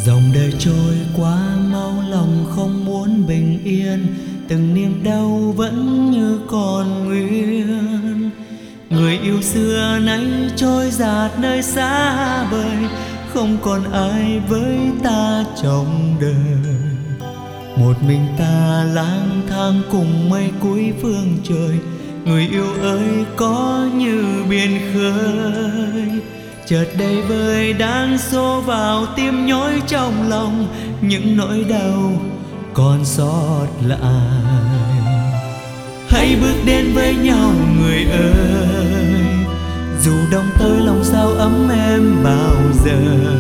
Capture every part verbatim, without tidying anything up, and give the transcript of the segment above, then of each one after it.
Dòng đời trôi quá mau, lòng không muốn bình yên, từng niềm đau vẫn như còn nguyên. Người yêu xưa nay trôi dạt nơi xa vời, không còn ai với ta trong đời. Một mình ta lang thang cùng mây cuối phương trời, người yêu ơi có như biển khơi. Chợt đầy vơi đang xô vào tim nhói trong lòng, những nỗi đau còn sót lại. Hãy bước đến với nhau người ơi, dù đông tới lòng sao ấm em bao giờ.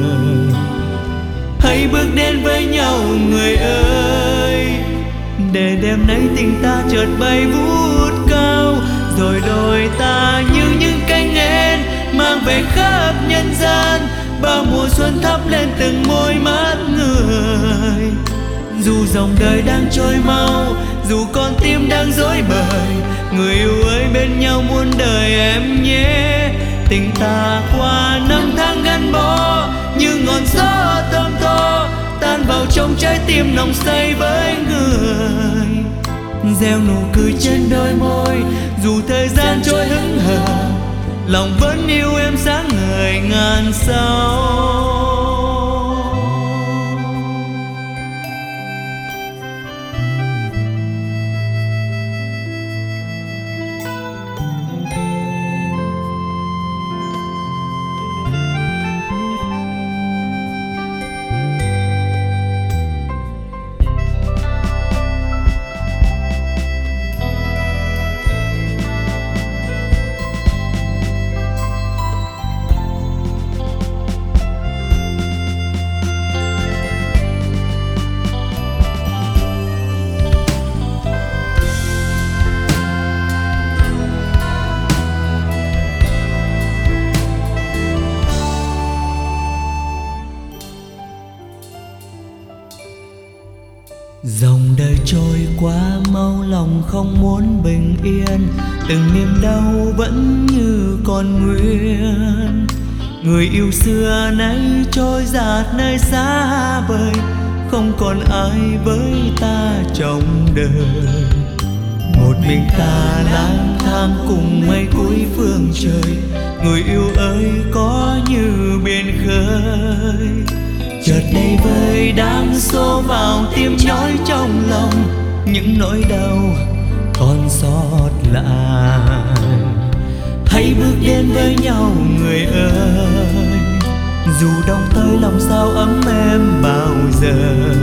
Hãy bước đến với nhau người ơi, để đêm nay tình ta chợt bay vút cao, rồi đôi ta như những cánh én mang về khắp nhân gian. Bao mùa xuân thắp lên từng môi mắt người. Dù dòng đời đang trôi mau, dù con tim đang rối bời, người yêu ơi bên nhau muôn đời em nhé. Tình ta qua năm tháng gắn bó như ngọn gió thơm tho, tan vào trong trái tim nồng say với người. Gieo nụ cười trên đôi môi, dù thời gian trôi hững hờ, lòng vẫn yêu em sáng ngời ngàn sao. Dòng đời trôi quá mau, lòng không muốn bình yên, từng niềm đau vẫn như còn nguyên. Người yêu xưa nay trôi dạt nơi xa vời, không còn ai với ta trong đời. Một mình ta lang thang cùng mây cuối phương trời, người yêu ơi có như biển khơi. Chợt đây vơi đang xô vào tim nhói trong lòng, những nỗi đau còn sót lại. Hãy bước đến với nhau người ơi, dù đông tới lòng sao ấm em bao giờ.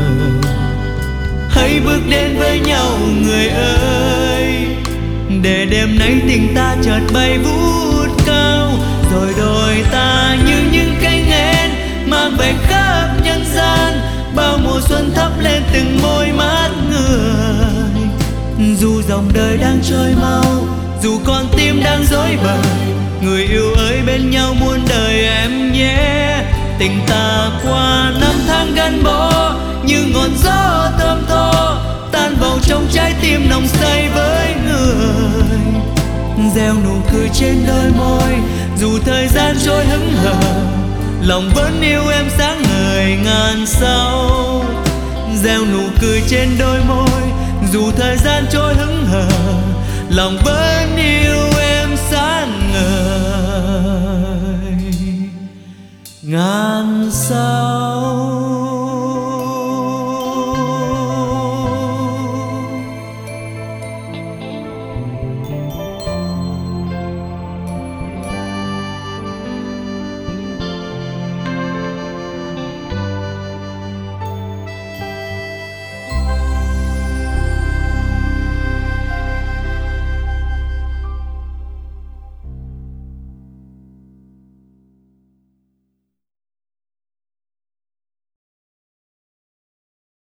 Hãy bước đến với nhau người ơi, để đêm nay tình ta chợt bay vút cao, rồi đôi ta như những cánh én mang về khắp nhân gian. Bao mùa xuân thắp lên từng môi mắt người. Dù dòng đời đang trôi mau, dù con tim đang rối bời, người yêu ơi bên nhau muôn đời em nhé. Tình ta qua năm tháng gắn bó như ngọn gió thơm tho, tan vào trong trái tim nồng say với người. Gieo nụ cười trên đôi môi, dù thời gian trôi hững hờ, lòng vẫn yêu em sáng ngời ngàn sao. Gieo nụ cười trên đôi môi, dù thời gian trôi hững hờ, lòng vẫn yêu em sáng ngời ngàn sao.